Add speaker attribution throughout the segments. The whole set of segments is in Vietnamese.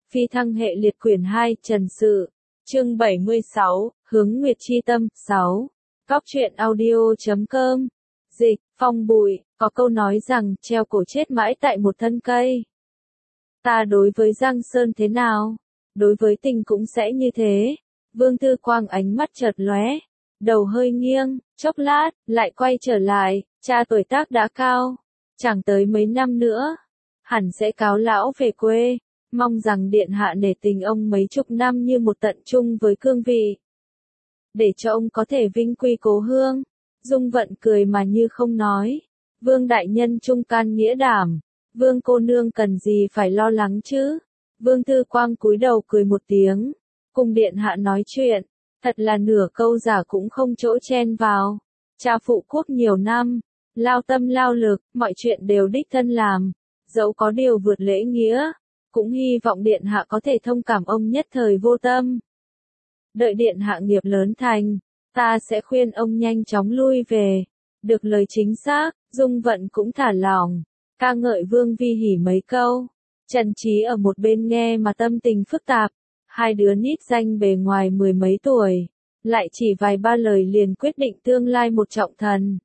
Speaker 1: Phi thăng hệ liệt quyển 2 Trần Sự. Chương 76, Hướng Nguyệt chi tâm. 6. Góc truyện audio.com. Dịch, Phong Bụi, có câu nói rằng, treo cổ chết mãi tại một thân cây. Ta đối với Giang Sơn thế nào? Đối với tình cũng sẽ như thế. Vương Tư Quang ánh mắt chợt lóe, đầu hơi nghiêng, chốc lát, lại quay trở lại, cha tuổi tác đã cao. Chẳng tới mấy năm nữa, hẳn sẽ cáo lão về quê. Mong rằng điện hạ nể tình ông mấy chục năm như một tận chung với cương vị, để cho ông có thể vinh quy cố hương. Dung Vận cười mà như không nói. Vương đại nhân trung can nghĩa đảm, Vương cô nương cần gì phải lo lắng chứ? Vương Tư Quang cúi đầu cười một tiếng, cùng điện hạ nói chuyện, thật là nửa câu giả cũng không chỗ chen vào. Cha phụ quốc nhiều năm, lao tâm lao lực, mọi chuyện đều đích thân làm, dẫu có điều vượt lễ nghĩa, cũng hy vọng điện hạ có thể thông cảm ông nhất thời vô tâm. Đợi điện hạ nghiệp lớn thành, ta sẽ khuyên ông nhanh chóng lui về. Được lời chính xác, Dung Vận cũng thả lỏng, ca ngợi Vương Vi Hỉ mấy câu. Trần Trí ở một bên nghe mà tâm tình phức tạp. Hai đứa nít danh bề ngoài mười mấy tuổi, lại chỉ vài ba lời liền quyết định tương lai một trọng thần.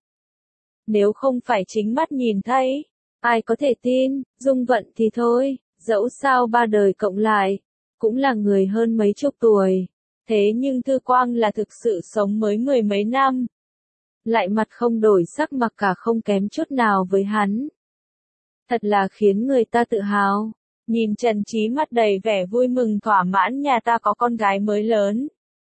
Speaker 1: Nếu không phải chính mắt nhìn thấy, ai có thể tin? Dung Vận thì thôi, dẫu sao ba đời cộng lại, cũng là người hơn mấy chục tuổi. Thế nhưng Tư Quang là thực sự sống mới mười mấy năm. Lại mặt không đổi sắc mà cả không kém chút nào với hắn. Thật là khiến người ta tự hào. Nhìn Trần Trí mắt đầy vẻ vui mừng thỏa mãn, nhà ta có con gái mới lớn.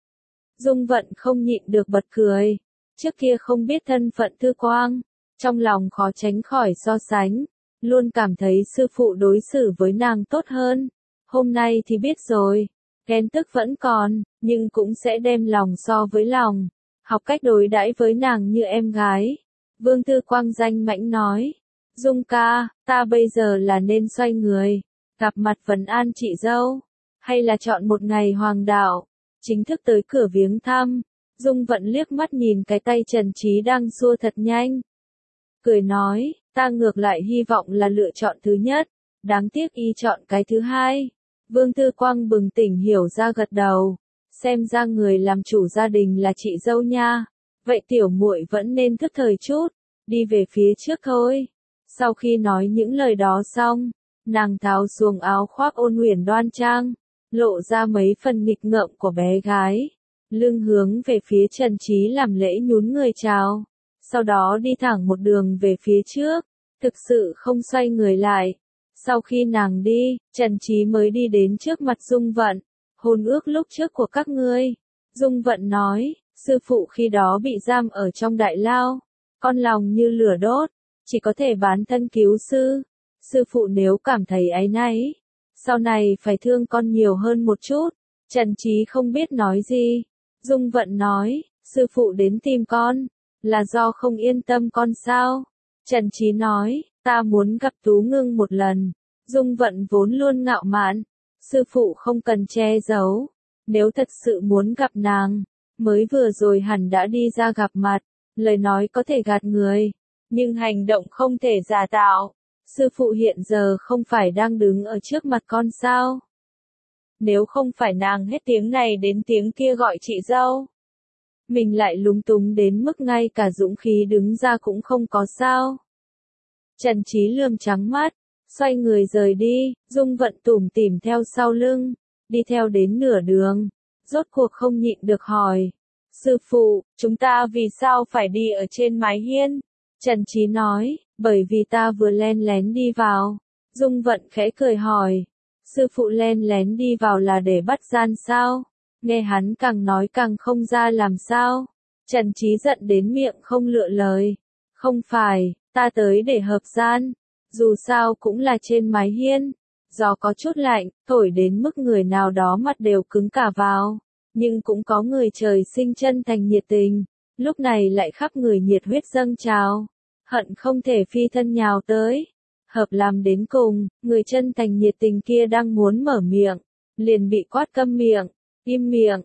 Speaker 1: Dung Vận không nhịn được bật cười. Trước kia không biết thân phận Tư Quang, trong lòng khó tránh khỏi so sánh, luôn cảm thấy sư phụ đối xử với nàng tốt hơn. Hôm nay thì biết rồi, ghen tức vẫn còn, nhưng cũng sẽ đem lòng so với lòng, học cách đối đãi với nàng như em gái. Vương Tư Quang danh mãnh nói, Dung ca, ta bây giờ là nên xoay người, gặp mặt vấn an chị dâu, hay là chọn một ngày hoàng đạo, chính thức tới cửa viếng thăm? Dung Vận liếc mắt nhìn cái tay Trần Trí đang xua thật nhanh, cười nói, ta ngược lại hy vọng là lựa chọn thứ nhất, đáng tiếc y chọn cái thứ hai. Vương Tư Quang bừng tỉnh hiểu ra gật đầu, xem ra người làm chủ gia đình là chị dâu nha, vậy tiểu muội vẫn nên thức thời chút, đi về phía trước thôi. Sau khi nói những lời đó xong, nàng tháo xuống áo khoác ôn huyền đoan trang, lộ ra mấy phần nghịch ngợm của bé gái, lưng hướng về phía Trần Trí làm lễ nhún người chào, sau đó đi thẳng một đường về phía trước, thực sự không xoay người lại. Sau khi nàng đi, Trần Trí mới đi đến trước mặt Dung Vận. Hôn ước lúc trước của các ngươi. Dung Vận nói, sư phụ khi đó bị giam ở trong đại lao, con lòng như lửa đốt, chỉ có thể bán thân cứu sư. Sư phụ nếu cảm thấy áy náy, sau này phải thương con nhiều hơn một chút. Trần Trí không biết nói gì. Dung Vận nói, sư phụ đến tìm con, là do không yên tâm con sao? Trần Trí nói, ta muốn gặp Tú Ngưng một lần. Dung Vận vốn luôn ngạo mạn, sư phụ không cần che giấu, nếu thật sự muốn gặp nàng, mới vừa rồi hẳn đã đi ra gặp mặt. Lời nói có thể gạt người, nhưng hành động không thể giả tạo. Sư phụ hiện giờ không phải đang đứng ở trước mặt con sao? Nếu không phải nàng hết tiếng này đến tiếng kia gọi chị dâu, mình lại lúng túng đến mức ngay cả dũng khí đứng ra cũng không có sao? Trần Trí lườm trắng mắt, xoay người rời đi. Dung Vận tủm tỉm theo sau lưng, đi theo đến nửa đường, rốt cuộc không nhịn được hỏi, sư phụ, chúng ta vì sao phải đi ở trên mái hiên? Trần Trí nói, bởi vì ta vừa len lén đi vào. Dung Vận khẽ cười hỏi, sư phụ len lén đi vào là để bắt gian sao? Nghe hắn càng nói càng không ra làm sao. Trần Trí giận đến miệng không lựa lời, không phải, ta tới để hợp gian. Dù sao cũng là trên mái hiên, gió có chút lạnh, thổi đến mức người nào đó mặt đều cứng cả vào, nhưng cũng có người trời sinh chân thành nhiệt tình, lúc này lại khắp người nhiệt huyết dâng trào, hận không thể phi thân nhào tới, hợp làm đến cùng. Người chân thành nhiệt tình kia đang muốn mở miệng, liền bị quát câm miệng, im miệng,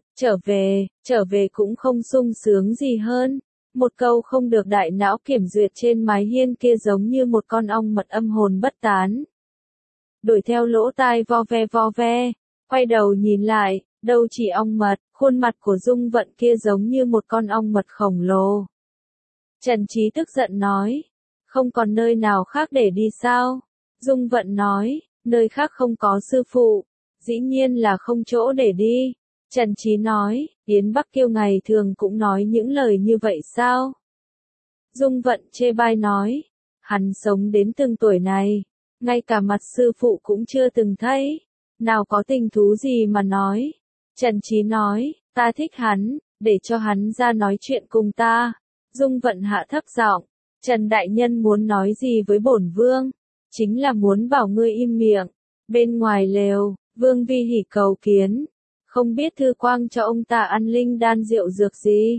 Speaker 1: trở về cũng không sung sướng gì hơn. Một câu không được đại não kiểm duyệt trên mái hiên kia giống như một con ong mật âm hồn bất tán. Đuổi theo lỗ tai vo ve, Quay đầu nhìn lại, đâu chỉ ong mật, khuôn mặt của Dung Vận kia giống như một con ong mật khổng lồ. Trần Trí tức giận nói, không còn nơi nào khác để đi sao? Dung Vận nói, nơi khác không có sư phụ, dĩ nhiên là không chỗ để đi. Trần Trí nói, Yến Bắc Kiêu ngày thường cũng nói những lời như vậy sao? Dung Vận chê bai nói, hắn sống đến từng tuổi này, ngay cả mặt sư phụ cũng chưa từng thấy, nào có tình thú gì mà nói. Trần Trí nói, ta thích hắn, để cho hắn ra nói chuyện cùng ta. Dung Vận hạ thấp giọng, Trần Đại Nhân muốn nói gì với bổn vương? Chính là muốn bảo ngươi im miệng. Bên ngoài lều, Vương Vi Hỉ cầu kiến, không biết Thư Quang cho ông ta ăn linh đan rượu dược gì.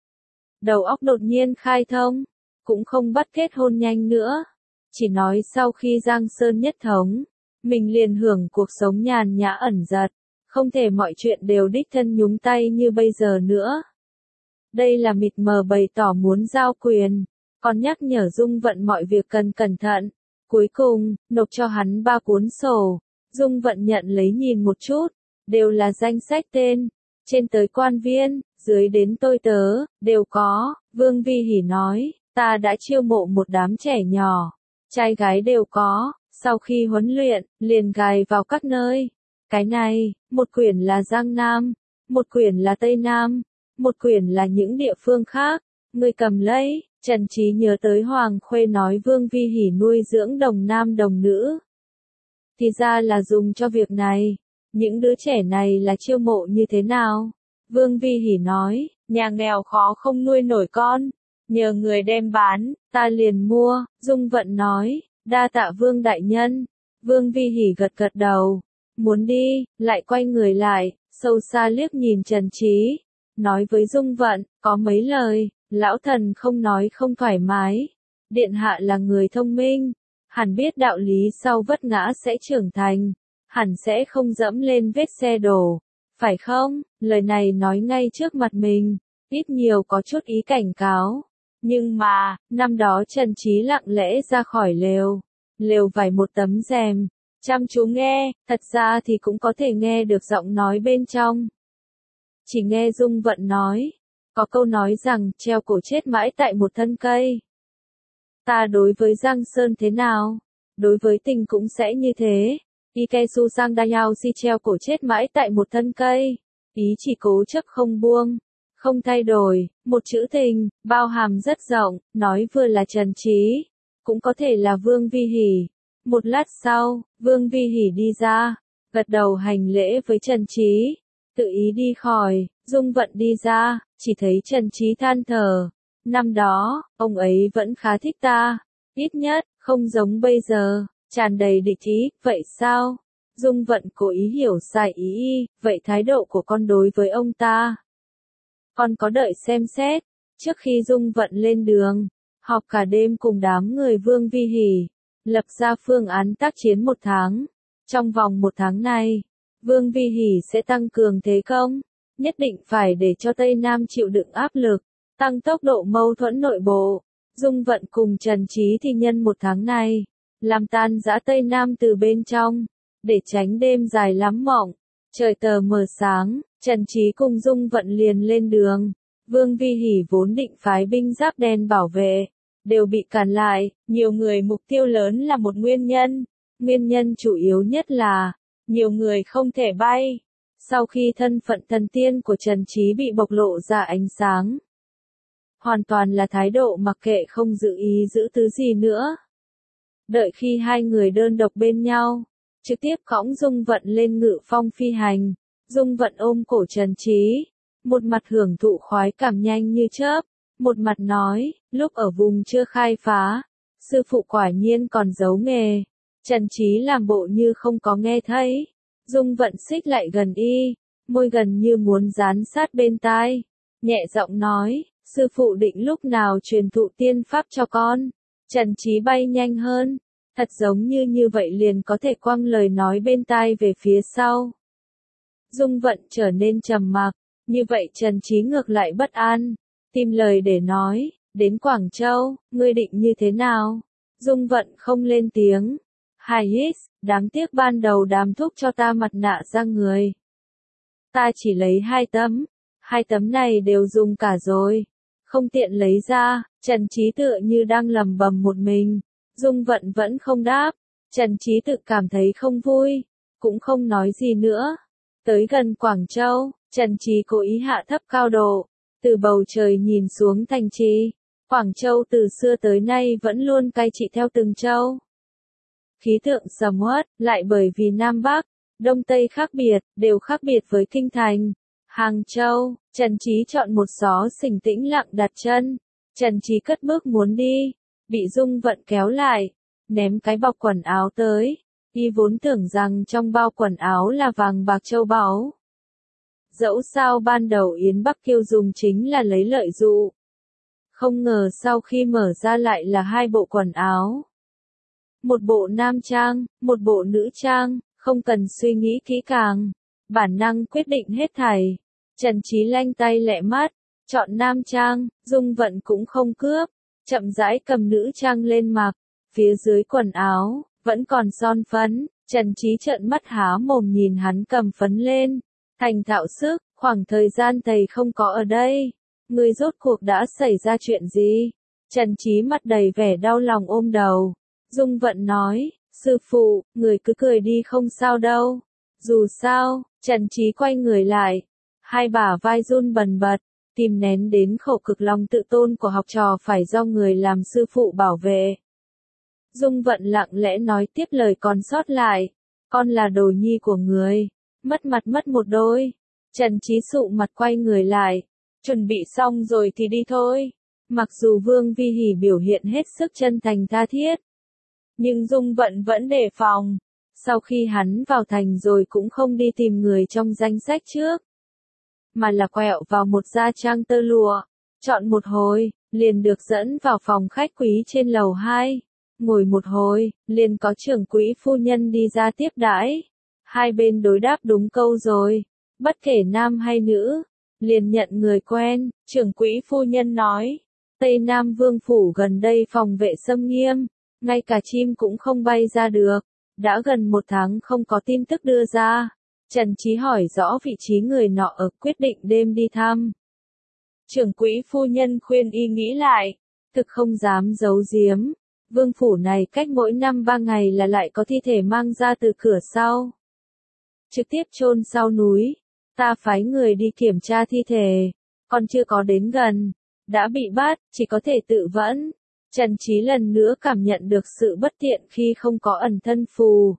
Speaker 1: Đầu óc đột nhiên khai thông, cũng không bắt kết hôn nhanh nữa, chỉ nói sau khi Giang Sơn nhất thống, mình liền hưởng cuộc sống nhàn nhã ẩn giật, không thể mọi chuyện đều đích thân nhúng tay như bây giờ nữa. Đây là mịt mờ bày tỏ muốn giao quyền, còn nhắc nhở Dung Vận mọi việc cần cẩn thận. Cuối cùng, nộp cho hắn 3 cuốn sổ, Dung Vận nhận lấy nhìn một chút, đều là danh sách tên, trên tới quan viên, dưới đến tôi tớ, đều có. Vương Vi Hỉ nói, ta đã chiêu mộ một đám trẻ nhỏ, trai gái đều có, sau khi huấn luyện, liền gài vào các nơi. Cái này, một quyển là Giang Nam, một quyển là Tây Nam, một quyển là những địa phương khác, người cầm lấy. Trần Trí nhớ tới Hoàng Khuê nói Vương Vi Hỉ nuôi dưỡng đồng nam đồng nữ. Thì ra là dùng cho việc này. Những đứa trẻ này là chiêu mộ như thế nào? Vương Vi Hỉ nói, nhà nghèo khó không nuôi nổi con, nhờ người đem bán, ta liền mua. Dung Vận nói, đa tạ Vương Đại Nhân. Vương Vi Hỉ gật gật đầu, muốn đi, lại quay người lại, sâu xa liếc nhìn Trần Trí, nói với Dung Vận, có mấy lời, lão thần không nói không thoải mái. Điện hạ là người thông minh, hẳn biết đạo lý sau vấp ngã sẽ trưởng thành, hẳn sẽ không dẫm lên vết xe đổ, phải không? Lời này nói ngay trước mặt mình, ít nhiều có chút ý cảnh cáo. Nhưng mà, năm đó Trần Trí lặng lẽ ra khỏi lều, lều vải một tấm rèm, chăm chú nghe, thật ra thì cũng có thể nghe được giọng nói bên trong. Chỉ nghe Dung Vận nói, có câu nói rằng treo cổ chết mãi tại một thân cây. Ta đối với Giang Sơn thế nào? Đối với tình cũng sẽ như thế. Ikesu sang Dayao si treo cổ chết mãi tại một thân cây. Ý chỉ cố chấp không buông, không thay đổi, một chữ tình, bao hàm rất rộng, nói vừa là Trần Trí, cũng có thể là Vương Vi Hỉ. Một lát sau, Vương Vi Hỉ đi ra, gật đầu hành lễ với Trần Trí, tự ý đi khỏi. Dung Vận đi ra, chỉ thấy Trần Trí than thở. Năm đó, ông ấy vẫn khá thích ta, ít nhất, không giống bây giờ, tràn đầy địch ý, vậy sao? Dung Vận cố ý hiểu sai ý, vậy thái độ của con đối với ông ta? Con có đợi xem xét, trước khi Dung Vận lên đường, họp cả đêm cùng đám người Vương Vi Hỉ, lập ra phương án tác chiến 1 tháng. Trong vòng 1 tháng này, Vương Vi Hỉ sẽ tăng cường thế công, nhất định phải để cho Tây Nam chịu đựng áp lực, tăng tốc độ mâu thuẫn nội bộ. Dung Vận cùng Trần Trí thì nhân 1 tháng này, làm tan rã Tây Nam từ bên trong, để tránh đêm dài lắm mộng. Trời tờ mờ sáng, Trần Trí cùng Dung Vận liền lên đường. Vương Vi Hỉ vốn định phái binh giáp đen bảo vệ, đều bị cản lại. Nhiều người mục tiêu lớn là một nguyên nhân. Nguyên nhân chủ yếu nhất là, nhiều người không thể bay. Sau khi thân phận thần tiên của Trần Trí bị bộc lộ ra ánh sáng, hoàn toàn là thái độ mặc kệ không giữ ý giữ tứ gì nữa. Đợi khi hai người đơn độc bên nhau, trực tiếp cõng Dung Vận lên ngự phong phi hành, Dung Vận ôm cổ Trần Trí, một mặt hưởng thụ khoái cảm nhanh như chớp, một mặt nói, lúc ở vùng chưa khai phá, sư phụ quả nhiên còn giấu nghề. Trần Trí làm bộ như không có nghe thấy. Dung Vận xích lại gần y, môi gần như muốn dán sát bên tai, nhẹ giọng nói, sư phụ định lúc nào truyền thụ tiên pháp cho con. Trần Trí bay nhanh hơn, thật giống như vậy liền có thể quăng lời nói bên tai về phía sau. Dung Vận trở nên trầm mặc, như vậy Trần Trí ngược lại bất an, tìm lời để nói, đến Quảng Châu, ngươi định như thế nào? Dung Vận không lên tiếng, Hai hít, đáng tiếc ban đầu đám thúc cho ta mặt nạ ra người. Ta chỉ lấy 2 tấm này đều dùng cả rồi. Không tiện lấy ra, Trần Trí tựa như đang lẩm bẩm một mình. Dung Vận vẫn không đáp, Trần Trí tự cảm thấy không vui, cũng không nói gì nữa. Tới gần Quảng Châu, Trần Trí cố ý hạ thấp cao độ, từ bầu trời nhìn xuống thành trì. Quảng Châu từ xưa tới nay vẫn luôn cai trị theo từng châu. Khí tượng sầm uất, lại bởi vì Nam Bắc, Đông Tây khác biệt, đều khác biệt với kinh thành. Hàng Châu, Trần Trí chọn một xó xỉnh tĩnh lặng đặt chân. Trần Trí cất bước muốn đi, bị Dung Vận kéo lại, ném cái bọc quần áo tới. Y vốn tưởng rằng trong bao quần áo là vàng bạc châu báu. Dẫu sao ban đầu Yến Bắc Kiêu dùng chính là lấy lợi dụ. Không ngờ sau khi mở ra lại là 2 bộ quần áo. Một bộ nam trang, một bộ nữ trang, không cần suy nghĩ kỹ càng. Bản năng quyết định hết thảy. Trần Trí lanh tay lẹ mắt, chọn nam trang, Dung Vận cũng không cướp, chậm rãi cầm nữ trang lên mặc. Phía dưới quần áo, vẫn còn son phấn, Trần Trí trợn mắt há mồm nhìn hắn cầm phấn lên. Thành thạo sức, khoảng thời gian thầy không có ở đây. Ngươi rốt cuộc đã xảy ra chuyện gì? Trần Trí mặt đầy vẻ đau lòng ôm đầu. Dung Vận nói, sư phụ, người cứ cười đi không sao đâu. Dù sao, Trần Trí quay người lại. 2 bả vai run bần bật, kìm nén đến khổ cực lòng tự tôn của học trò phải do người làm sư phụ bảo vệ. Dung Vận lặng lẽ nói tiếp lời còn sót lại. Con là đồ nhi của người. Mất mặt mất một đôi. Trần Trí sụ mặt quay người lại. Chuẩn bị xong rồi thì đi thôi. Mặc dù Vương Vi Hỉ biểu hiện hết sức chân thành tha thiết, nhưng Dung Vận vẫn đề phòng. Sau khi hắn vào thành rồi cũng không đi tìm người trong danh sách trước, mà là quẹo vào một gia trang tơ lụa. Chọn một hồi, liền được dẫn vào phòng khách quý trên lầu 2. Ngồi một hồi, liền có trưởng quỹ phu nhân đi ra tiếp đãi. Hai bên đối đáp đúng câu rồi. Bất kể nam hay nữ, liền nhận người quen. Trưởng quỹ phu nhân nói, Tây Nam Vương phủ gần đây phòng vệ xâm nghiêm, ngay cả chim cũng không bay ra được. Đã gần 1 tháng không có tin tức đưa ra. Trần Trí hỏi rõ vị trí người nọ ở, quyết định đêm đi thăm. Trưởng quỹ phu nhân khuyên y nghĩ lại, thực không dám giấu giếm. Vương phủ này cách mỗi năm 3 ngày là lại có thi thể mang ra từ cửa sau, trực tiếp chôn sau núi. Ta phái người đi kiểm tra thi thể, còn chưa có đến gần, đã bị bắt, chỉ có thể tự vẫn. Trần Trí lần nữa cảm nhận được sự bất tiện khi không có ẩn thân phù.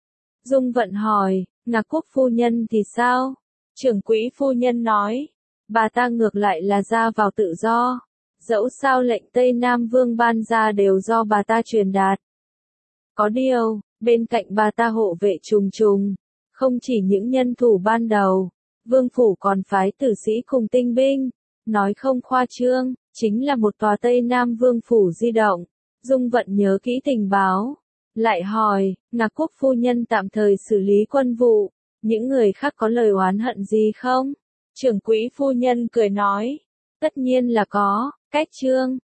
Speaker 1: Dung Vận hỏi, Ngạc Quốc phu nhân thì sao? Trưởng quỹ phu nhân nói, bà ta ngược lại là ra vào tự do. Dẫu sao lệnh Tây Nam Vương ban ra đều do bà ta truyền đạt. Có điều, bên cạnh bà ta hộ vệ trùng trùng, không chỉ những nhân thủ ban đầu, Vương phủ còn phái tử sĩ cùng tinh binh. Nói không khoa trương, chính là một tòa Tây Nam Vương phủ di động. Dung Vận nhớ kỹ tình báo, lại hỏi, Ngạc Quốc phu nhân tạm thời xử lý quân vụ, những người khác có lời oán hận gì không? Trưởng quỹ phu nhân cười nói, tất nhiên là có. Cách chương